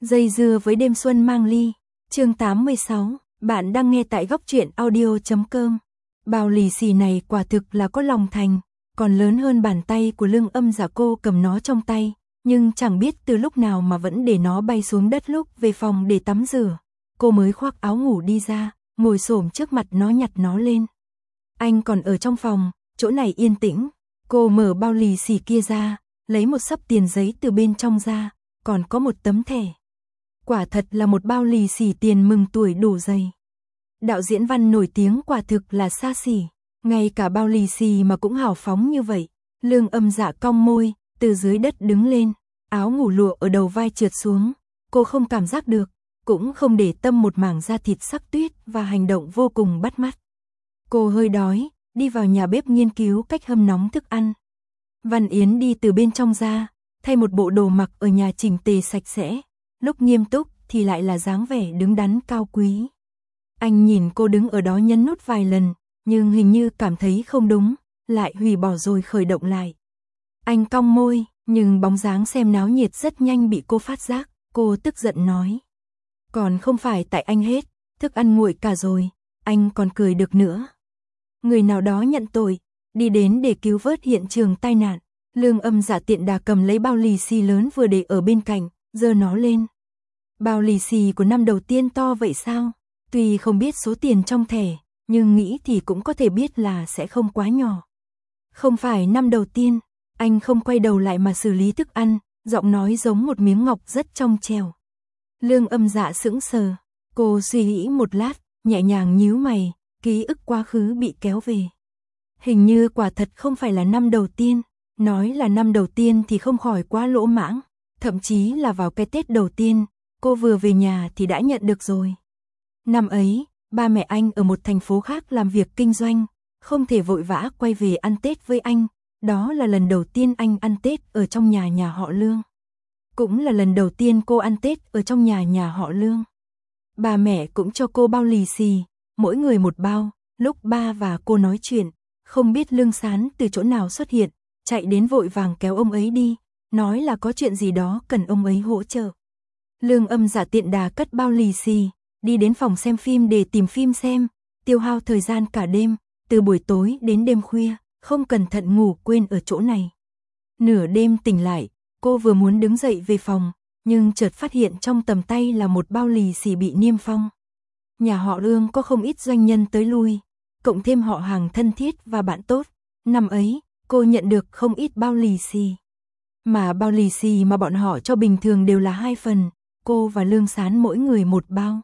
Dây dưa với đêm xuân mang ly. Chương 86, bạn đang nghe tại góc truyện audio.com. Bao lì xì này quả thực là có lòng thành, còn lớn hơn bàn tay của Lương Âm Dạ. Cô cầm nó trong tay, nhưng chẳng biết từ lúc nào mà vẫn để nó bay xuống đất. Lúc về phòng để tắm rửa, cô mới khoác áo ngủ đi ra, ngồi xổm trước mặt nó nhặt nó lên. Anh còn ở trong phòng, chỗ này yên tĩnh. Cô mở bao lì xì kia ra, lấy một xấp tiền giấy từ bên trong ra, còn có một tấm thẻ. Quả thật là một bao lì xì tiền mừng tuổi đủ dày. Đạo diễn Văn nổi tiếng quả thực là xa xỉ, ngay cả bao lì xì mà cũng hào phóng như vậy. Lương Âm Dạ cong môi, từ dưới đất đứng lên, áo ngủ lụa ở đầu vai trượt xuống. Cô không cảm giác được, cũng không để tâm một mảng da thịt sắc tuyết và hành động vô cùng bắt mắt. Cô hơi đói, đi vào nhà bếp nghiên cứu cách hâm nóng thức ăn. Văn Yến đi từ bên trong ra, thay một bộ đồ mặc ở nhà chỉnh tề sạch sẽ, lúc nghiêm túc thì lại là dáng vẻ đứng đắn cao quý. Anh nhìn cô đứng ở đó nhấn nút vài lần, nhưng hình như cảm thấy không đúng, lại hủy bỏ rồi khởi động lại. Anh cong môi, nhưng bóng dáng xem náo nhiệt rất nhanh bị cô phát giác. Cô tức giận nói: còn không phải tại anh hết, thức ăn nguội cả rồi, anh còn cười được nữa. Người nào đó nhận tội, đi đến để cứu vớt hiện trường tai nạn. Lương Âm Dạ tiện đà cầm lấy bao lì xì lớn vừa để ở bên cạnh, giơ nó lên. Bao lì xì của năm đầu tiên to vậy sao? Tuy không biết số tiền trong thẻ, nhưng nghĩ thì cũng có thể biết là sẽ không quá nhỏ. Không phải năm đầu tiên. Anh không quay đầu lại mà xử lý thức ăn, giọng nói giống một miếng ngọc rất trong trẻo. Lương Âm Dạ sững sờ, cô suy nghĩ một lát, nhẹ nhàng nhíu mày, ký ức quá khứ bị kéo về. Hình như quả thật không phải là năm đầu tiên, nói là năm đầu tiên thì không khỏi quá lỗ mãng, thậm chí là vào cái Tết đầu tiên, cô vừa về nhà thì đã nhận được rồi. Năm ấy, ba mẹ anh ở một thành phố khác làm việc kinh doanh, không thể vội vã quay về ăn Tết với anh, đó là lần đầu tiên anh ăn Tết ở trong nhà họ Lương. Cũng là lần đầu tiên cô ăn Tết ở trong nhà họ Lương. Ba mẹ cũng cho cô bao lì xì, mỗi người một bao. Lúc ba và cô nói chuyện, không biết Lương Sán từ chỗ nào xuất hiện, chạy đến vội vàng kéo ông ấy đi, nói là có chuyện gì đó cần ông ấy hỗ trợ. Lương Âm Dạ tiện đà cất bao lì xì, đi đến phòng xem phim để tìm phim xem, tiêu hao thời gian cả đêm, từ buổi tối đến đêm khuya, không cẩn thận ngủ quên ở chỗ này. Nửa đêm tỉnh lại, cô vừa muốn đứng dậy về phòng, nhưng chợt phát hiện trong tầm tay là một bao lì xì bị niêm phong. Nhà họ Lương có không ít doanh nhân tới lui, cộng thêm họ hàng thân thiết và bạn tốt. Năm ấy, cô nhận được không ít bao lì xì. Mà bao lì xì mà bọn họ cho bình thường đều là 2 phần, cô và Lương Sán mỗi người một bao.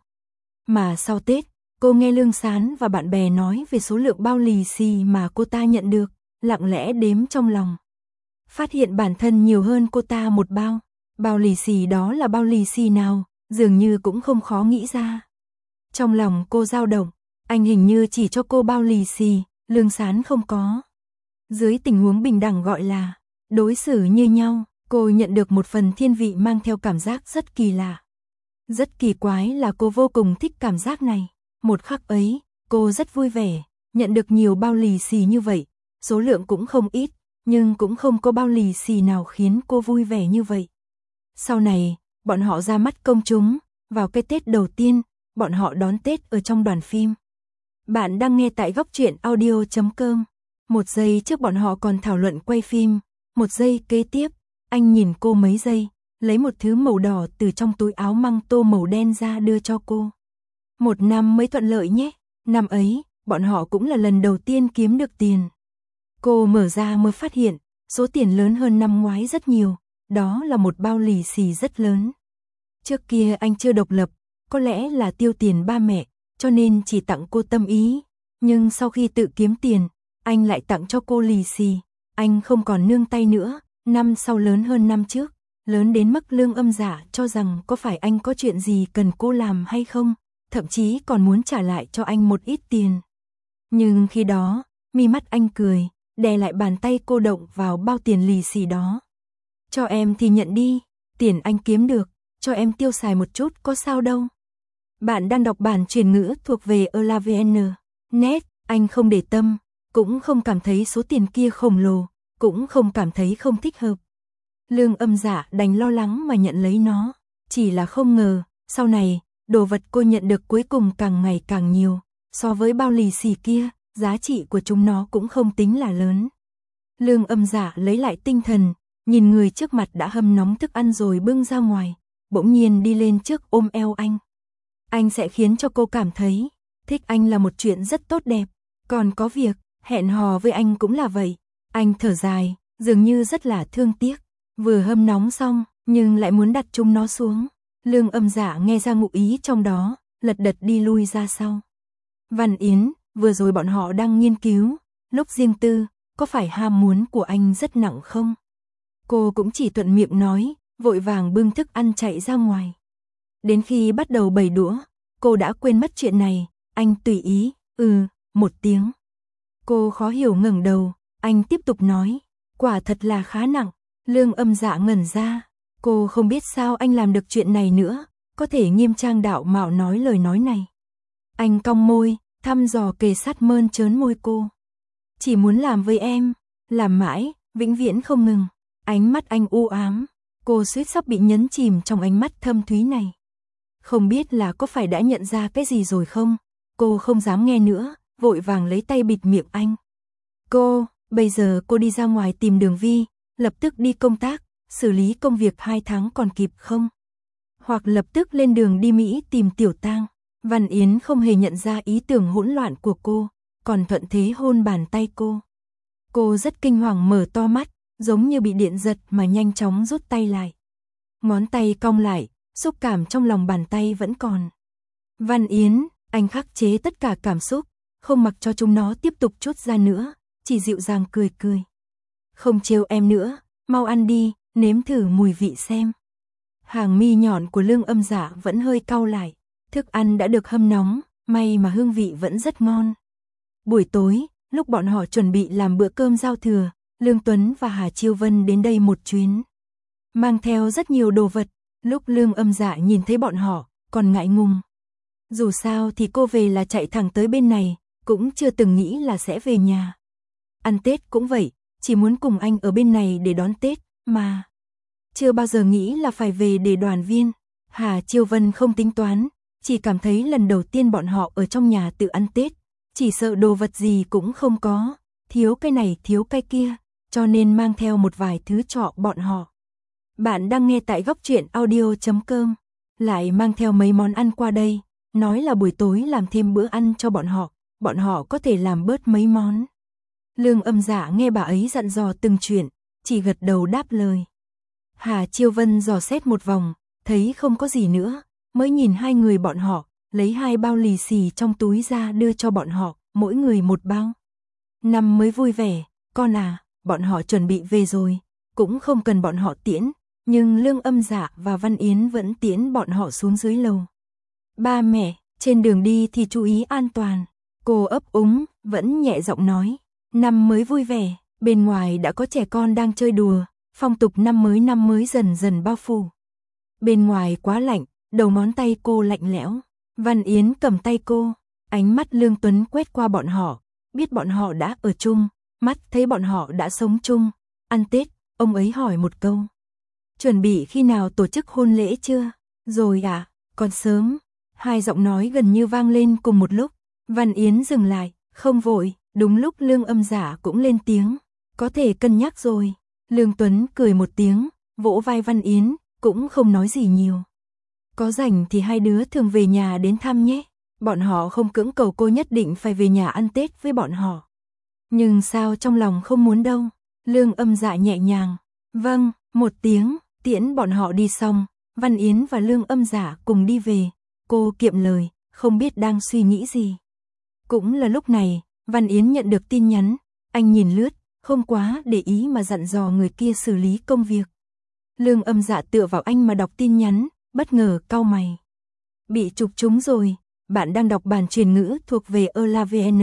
Mà sau Tết, cô nghe Lương Sán và bạn bè nói về số lượng bao lì xì mà cô ta nhận được, lặng lẽ đếm trong lòng. Phát hiện bản thân nhiều hơn cô ta một bao. Bao lì xì đó là bao lì xì nào, dường như cũng không khó nghĩ ra. Trong lòng cô dao động, anh hình như chỉ cho cô bao lì xì, Lương Sán không có. Dưới tình huống bình đẳng gọi là đối xử như nhau, cô nhận được một phần thiên vị mang theo cảm giác rất kỳ lạ. Rất kỳ quái là cô vô cùng thích cảm giác này. Một khắc ấy, cô rất vui vẻ, nhận được nhiều bao lì xì như vậy, số lượng cũng không ít, nhưng cũng không có bao lì xì nào khiến cô vui vẻ như vậy. Sau này, bọn họ ra mắt công chúng, vào cái Tết đầu tiên, bọn họ đón Tết ở trong đoàn phim. Bạn đang nghe tại góc truyện audio.com. Một giây trước bọn họ còn thảo luận quay phim, một giây kế tiếp, anh nhìn cô mấy giây, lấy một thứ màu đỏ từ trong túi áo măng tô màu đen ra đưa cho cô. Một năm mới thuận lợi nhé. Năm ấy, bọn họ cũng là lần đầu tiên kiếm được tiền. Cô mở ra mới phát hiện, số tiền lớn hơn năm ngoái rất nhiều, đó là một bao lì xì rất lớn. Trước kia anh chưa độc lập, có lẽ là tiêu tiền ba mẹ, cho nên chỉ tặng cô tâm ý. Nhưng sau khi tự kiếm tiền, anh lại tặng cho cô lì xì. Anh không còn nương tay nữa, năm sau lớn hơn năm trước, lớn đến mức Lương Âm Dạ cho rằng có phải anh có chuyện gì cần cô làm hay không, thậm chí còn muốn trả lại cho anh một ít tiền. Nhưng khi đó, mi mắt anh cười, đè lại bàn tay cô động vào bao tiền lì xì đó. Cho em thì nhận đi, tiền anh kiếm được, cho em tiêu xài một chút có sao đâu. Bạn đang đọc bản truyền ngữ thuộc về ELAVN. Net, anh không để tâm, cũng không cảm thấy số tiền kia khổng lồ, cũng không cảm thấy không thích hợp. Lương Âm Dạ đành lo lắng mà nhận lấy nó. Chỉ là không ngờ, sau này, đồ vật cô nhận được cuối cùng càng ngày càng nhiều, so với bao lì xì kia, giá trị của chúng nó cũng không tính là lớn. Lương Âm Dạ lấy lại tinh thần, nhìn người trước mặt đã hâm nóng thức ăn rồi bưng ra ngoài, bỗng nhiên đi lên trước ôm eo anh. Anh sẽ khiến cho cô cảm thấy, thích anh là một chuyện rất tốt đẹp, còn có việc, hẹn hò với anh cũng là vậy. Anh thở dài, dường như rất là thương tiếc, vừa hâm nóng xong, nhưng lại muốn đặt chúng nó xuống. Lương Âm Dạ nghe ra ngụ ý trong đó, lật đật đi lui ra sau. Văn Yến, vừa rồi bọn họ đang nghiên cứu, lúc riêng tư, có phải ham muốn của anh rất nặng không? Cô cũng chỉ thuận miệng nói, vội vàng bưng thức ăn chạy ra ngoài. Đến khi bắt đầu bày đũa, cô đã quên mất chuyện này, anh tùy ý, một tiếng. Cô khó hiểu ngẩng đầu, anh tiếp tục nói, quả thật là khá nặng. Lương Âm Dạ ngẩn ra, cô không biết sao anh làm được chuyện này nữa, có thể nghiêm trang đạo mạo nói lời nói này. Anh cong môi, thăm dò kề sát mơn trớn môi cô. Chỉ muốn làm với em, làm mãi, vĩnh viễn không ngừng. Ánh mắt anh u ám, cô suýt sắp bị nhấn chìm trong ánh mắt thâm thúy này. Không biết là có phải đã nhận ra cái gì rồi không? Cô không dám nghe nữa, vội vàng lấy tay bịt miệng anh. Bây giờ cô đi ra ngoài tìm Đường Vi, lập tức đi công tác, xử lý công việc 2 tháng còn kịp không? Hoặc lập tức lên đường đi Mỹ tìm Tiểu Tang. Văn Yến không hề nhận ra ý tưởng hỗn loạn của cô, còn thuận thế hôn bàn tay cô. Cô rất kinh hoàng mở to mắt, giống như bị điện giật mà nhanh chóng rút tay lại. Ngón tay cong lại, xúc cảm trong lòng bàn tay vẫn còn. Văn Yến, anh khắc chế tất cả cảm xúc, không mặc cho chúng nó tiếp tục trút ra nữa, chỉ dịu dàng cười cười. Không trêu em nữa, mau ăn đi, nếm thử mùi vị xem. Hàng mi nhọn của Lương Âm Dạ vẫn hơi cau lại, thức ăn đã được hâm nóng, may mà hương vị vẫn rất ngon. Buổi tối, lúc bọn họ chuẩn bị làm bữa cơm giao thừa, Lương Tuấn và Hà Chiêu Vân đến đây một chuyến. Mang theo rất nhiều đồ vật, lúc Lương Âm Dạ nhìn thấy bọn họ, còn ngại ngùng. Dù sao thì cô về là chạy thẳng tới bên này, cũng chưa từng nghĩ là sẽ về nhà. Ăn Tết cũng vậy, chỉ muốn cùng anh ở bên này để đón Tết, mà chưa bao giờ nghĩ là phải về để đoàn viên. Hà Chiêu Vân không tính toán, chỉ cảm thấy lần đầu tiên bọn họ ở trong nhà tự ăn Tết, chỉ sợ đồ vật gì cũng không có, thiếu cái này thiếu cái kia, cho nên mang theo một vài thứ trọ bọn họ. Bạn đang nghe tại góc truyện audio.com, lại mang theo mấy món ăn qua đây, nói là buổi tối làm thêm bữa ăn cho bọn họ có thể làm bớt mấy món. Lương Âm Dạ nghe bà ấy dặn dò từng chuyện, chỉ gật đầu đáp lời. Hà Chiêu Vân dò xét một vòng, thấy không có gì nữa, mới nhìn hai người bọn họ, lấy 2 bao lì xì trong túi ra đưa cho bọn họ, mỗi người 1 bao. Năm mới vui vẻ, con à, bọn họ chuẩn bị về rồi, cũng không cần bọn họ tiễn, nhưng Lương Âm Dạ và Văn Yến vẫn tiễn bọn họ xuống dưới lầu. Ba mẹ, trên đường đi thì chú ý an toàn. Cô ấp úng, vẫn nhẹ giọng nói, năm mới vui vẻ, bên ngoài đã có trẻ con đang chơi đùa, phong tục năm mới dần dần bao phủ. Bên ngoài quá lạnh, đầu ngón tay cô lạnh lẽo. Văn Yến cầm tay cô, ánh mắt Lương Tuấn quét qua bọn họ, biết bọn họ đã ở chung, mắt thấy bọn họ đã sống chung. Ăn Tết, ông ấy hỏi một câu. Chuẩn bị khi nào tổ chức hôn lễ chưa? Rồi à, còn sớm. 2 giọng nói gần như vang lên cùng một lúc. Văn Yến dừng lại, không vội, đúng lúc Lương Âm Dạ cũng lên tiếng. Có thể cân nhắc rồi. Lương Tuấn cười một tiếng, vỗ vai Văn Yến, cũng không nói gì nhiều. Có rảnh thì hai đứa thường về nhà đến thăm nhé. Bọn họ không cưỡng cầu cô nhất định phải về nhà ăn Tết với bọn họ. Nhưng sao trong lòng không muốn đâu. Lương Âm Dạ nhẹ nhàng. Vâng, một tiếng, tiễn bọn họ đi xong. Văn Yến và Lương Âm Dạ cùng đi về. Cô kiệm lời, không biết đang suy nghĩ gì. Cũng là lúc này, Văn Yến nhận được tin nhắn. Anh nhìn lướt, không quá để ý mà dặn dò người kia xử lý công việc. Lương Âm Dạ tựa vào anh mà đọc tin nhắn, bất ngờ cau mày. Bị chụp trúng rồi, bạn đang đọc bản truyền ngữ thuộc về ELAVN.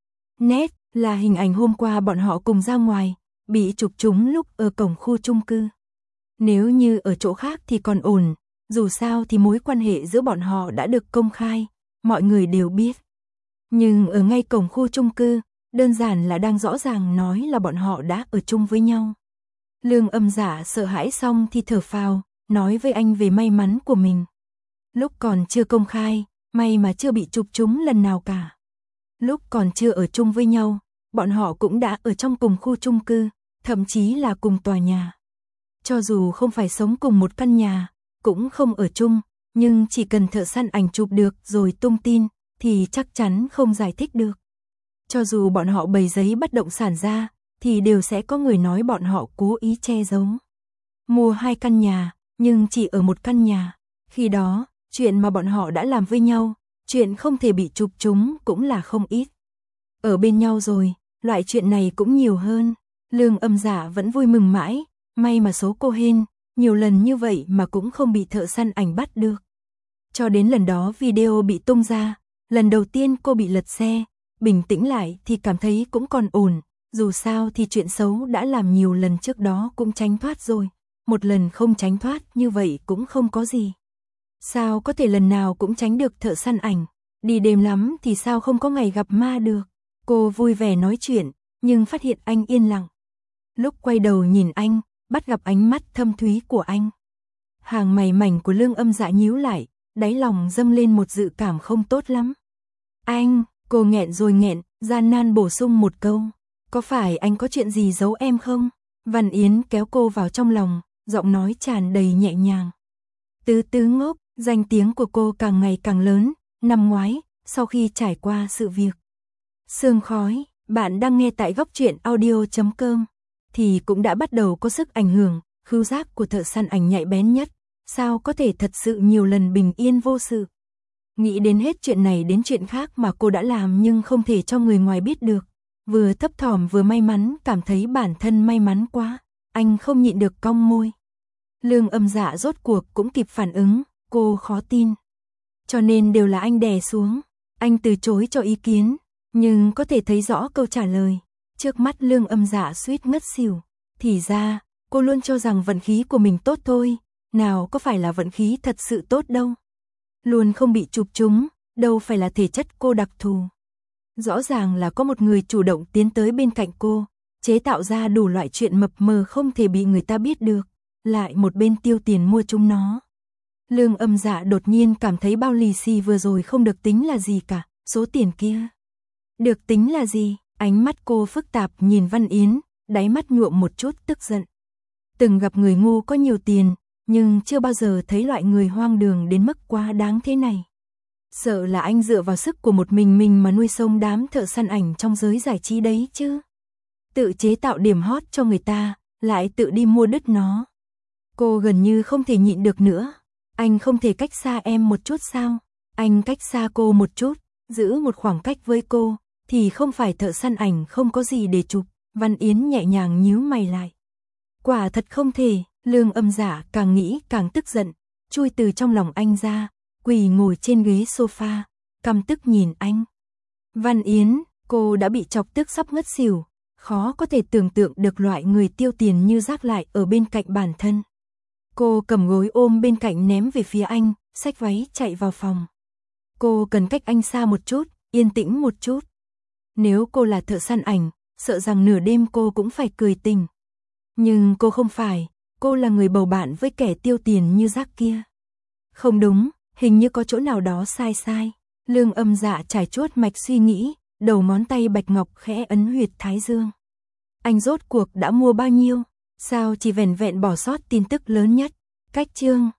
Nét là hình ảnh hôm qua bọn họ cùng ra ngoài, bị chụp trúng lúc ở cổng khu chung cư. Nếu như ở chỗ khác thì còn ổn, dù sao thì mối quan hệ giữa bọn họ đã được công khai, mọi người đều biết. Nhưng ở ngay cổng khu chung cư, đơn giản là đang rõ ràng nói là bọn họ đã ở chung với nhau. Lương Âm Dạ sợ hãi xong thì thở phào, nói với anh về may mắn của mình. Lúc còn chưa công khai, may mà chưa bị chụp trúng lần nào cả. Lúc còn chưa ở chung với nhau, bọn họ cũng đã ở trong cùng khu chung cư, thậm chí là cùng tòa nhà. Cho dù không phải sống cùng một căn nhà, cũng không ở chung, nhưng chỉ cần thợ săn ảnh chụp được rồi tung tin, thì chắc chắn không giải thích được. Cho dù bọn họ bày giấy bất động sản ra, thì đều sẽ có người nói bọn họ cố ý che giấu. Mua 2 căn nhà, nhưng chỉ ở một căn nhà. Khi đó, chuyện mà bọn họ đã làm với nhau, chuyện không thể bị chụp trúng cũng là không ít. Ở bên nhau rồi, loại chuyện này cũng nhiều hơn. Lương Âm Dạ vẫn vui mừng mãi, may mà số cô hên, nhiều lần như vậy mà cũng không bị thợ săn ảnh bắt được. Cho đến lần đó video bị tung ra, lần đầu tiên cô bị lật xe, bình tĩnh lại thì cảm thấy cũng còn ổn, dù sao thì chuyện xấu đã làm nhiều lần trước đó cũng tránh thoát rồi, một lần không tránh thoát như vậy cũng không có gì. Sao có thể lần nào cũng tránh được thợ săn ảnh, đi đêm lắm thì sao không có ngày gặp ma được. Cô vui vẻ nói chuyện, nhưng phát hiện anh yên lặng. Lúc quay đầu nhìn anh, bắt gặp ánh mắt thâm thúy của anh. Hàng mày mảnh của Lương Âm Dạ nhíu lại, đáy lòng dâng lên một dự cảm không tốt lắm. Anh, cô nghẹn rồi nghẹn, gian nan bổ sung một câu. Có phải anh có chuyện gì giấu em không? Văn Yến kéo cô vào trong lòng, giọng nói tràn đầy nhẹ nhàng. Tứ tứ ngốc, danh tiếng của cô càng ngày càng lớn. Năm ngoái, sau khi trải qua sự việc Sương Khói, bạn đang nghe tại góc truyện audio.com, thì cũng đã bắt đầu có sức ảnh hưởng, khứu giác của thợ săn ảnh nhạy bén nhất, sao có thể thật sự nhiều lần bình yên vô sự. Nghĩ đến hết chuyện này đến chuyện khác mà cô đã làm nhưng không thể cho người ngoài biết được. Vừa thấp thỏm vừa may mắn, cảm thấy bản thân may mắn quá, anh không nhịn được cong môi. Lương Âm Dạ rốt cuộc cũng kịp phản ứng, cô khó tin. Cho nên đều là anh đè xuống, anh từ chối cho ý kiến, nhưng có thể thấy rõ câu trả lời. Trước mắt Lương Âm Dạ suýt ngất xỉu, thì ra, cô luôn cho rằng vận khí của mình tốt thôi, nào có phải là vận khí thật sự tốt đâu. Luôn không bị chụp trúng, đâu phải là thể chất cô đặc thù. Rõ ràng là có một người chủ động tiến tới bên cạnh cô, chế tạo ra đủ loại chuyện mập mờ không thể bị người ta biết được, lại một bên tiêu tiền mua chúng nó. Lương Âm Dạ đột nhiên cảm thấy bao lì xì vừa rồi không được tính là gì cả, số tiền kia được tính là gì? Ánh mắt cô phức tạp nhìn Văn Yến, đáy mắt nhuộm một chút tức giận. Từng gặp người ngu có nhiều tiền, nhưng chưa bao giờ thấy loại người hoang đường đến mức quá đáng thế này. Sợ là anh dựa vào sức của một mình mà nuôi sống đám thợ săn ảnh trong giới giải trí đấy chứ. Tự chế tạo điểm hot cho người ta, lại tự đi mua đứt nó. Cô gần như không thể nhịn được nữa. Anh không thể cách xa em một chút sao? Anh cách xa cô một chút, giữ một khoảng cách với cô, thì không phải thợ săn ảnh không có gì để chụp. Văn Yến nhẹ nhàng nhíu mày lại. Quả thật không thể. Lương Âm Dạ càng nghĩ càng tức giận, chui từ trong lòng anh ra, quỳ ngồi trên ghế sofa, căm tức nhìn anh. Văn Yến, cô đã bị chọc tức sắp ngất xỉu, khó có thể tưởng tượng được loại người tiêu tiền như rác lại ở bên cạnh bản thân. Cô cầm gối ôm bên cạnh ném về phía anh, xách váy chạy vào phòng. Cô cần cách anh xa một chút, yên tĩnh một chút. Nếu cô là thợ săn ảnh, sợ rằng nửa đêm cô cũng phải cười tình. Nhưng cô không phải, cô là người bầu bạn với kẻ tiêu tiền như rác kia. Không đúng, hình như có chỗ nào đó sai. Lương Âm Dạ trải chuốt mạch suy nghĩ, đầu ngón tay bạch ngọc khẽ ấn huyệt thái dương. Anh rốt cuộc đã mua bao nhiêu? Sao chỉ vẻn vẹn bỏ sót tin tức lớn nhất? Cách chương